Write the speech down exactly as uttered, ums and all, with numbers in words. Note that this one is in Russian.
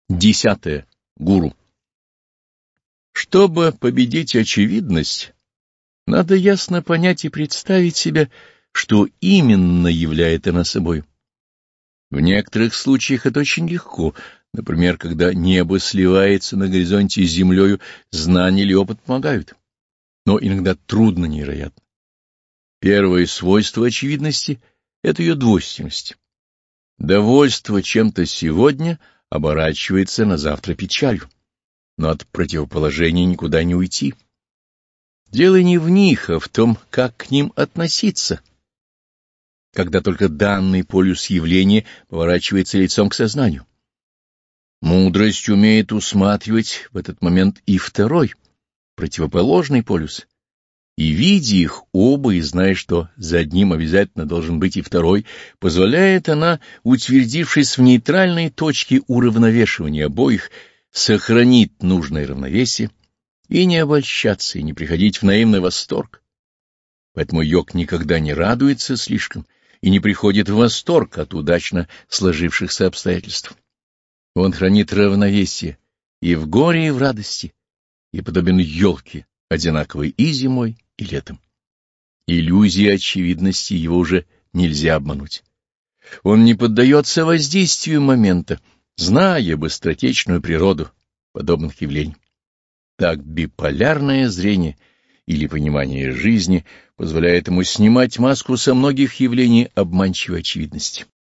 Десятое. Гуру. Чтобы победить очевидность, надо ясно понять и представить себе, что именно является она собой. В некоторых случаях это очень легко, например, когда небо сливается на горизонте с землею, знания или опыт помогают, но иногда трудно невероятно. Первое свойство очевидности — это ее двойственность. Довольство чем-то сегодня оборачивается на завтра печалью, но от противоположения никуда не уйти. Дело не в них, а в том, как к ним относиться, когда только данный полюс явления поворачивается лицом к сознанию. Мудрость умеет усматривать в этот момент и второй, противоположный полюс, и, видя их оба и зная, что за одним обязательно должен быть и второй, позволяет она, утвердившись в нейтральной точке уравновешивания обоих, сохранить нужное равновесие и не обольщаться, и не приходить в наивный восторг. Поэтому йог никогда не радуется слишком и не приходит в восторг от удачно сложившихся обстоятельств. Он хранит равновесие и в горе, и в радости, и подобен елке, одинаковой и зимой, и летом. Иллюзии очевидности его уже нельзя обмануть. Он не поддается воздействию момента, зная быстротечную природу подобных явлений. Так биполярное зрение или понимание жизни позволяет ему снимать маску со многих явлений обманчивой очевидности.